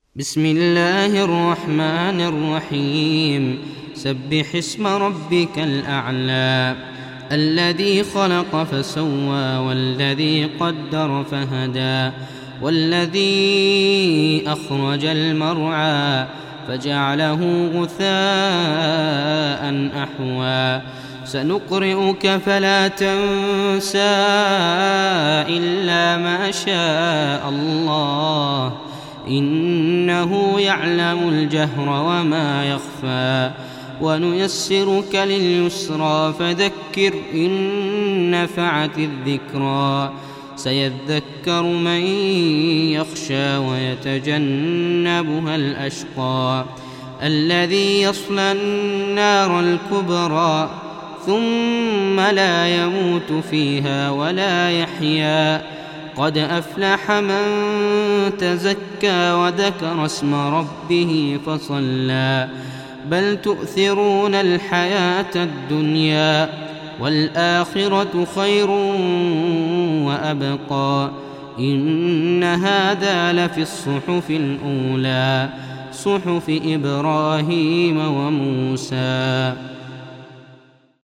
بسم الله الرحمن الرحيم. سبح اسم ربك الأعلى الذي خلق فسوى والذي قدر فهدى والذي أخرج المرعى فجعله غثاء أحوى سنقرئك فلا تنسى إلا ما شاء الله إنه يعلم الجهر وما يخفى ونيسرك لليسرى فذكر إن نفعت الذكرى سيذكر من يخشى ويتجنبها الأشقى الذي يصلى النار الكبرى ثم لا يموت فيها ولا يحيا قد أفلح من تزكى وذكر اسم ربه فصلى بل تؤثرون الحياة الدنيا والآخرة خير وأبقى إن هذا لفي الصحف الأولى صحف إبراهيم وموسى.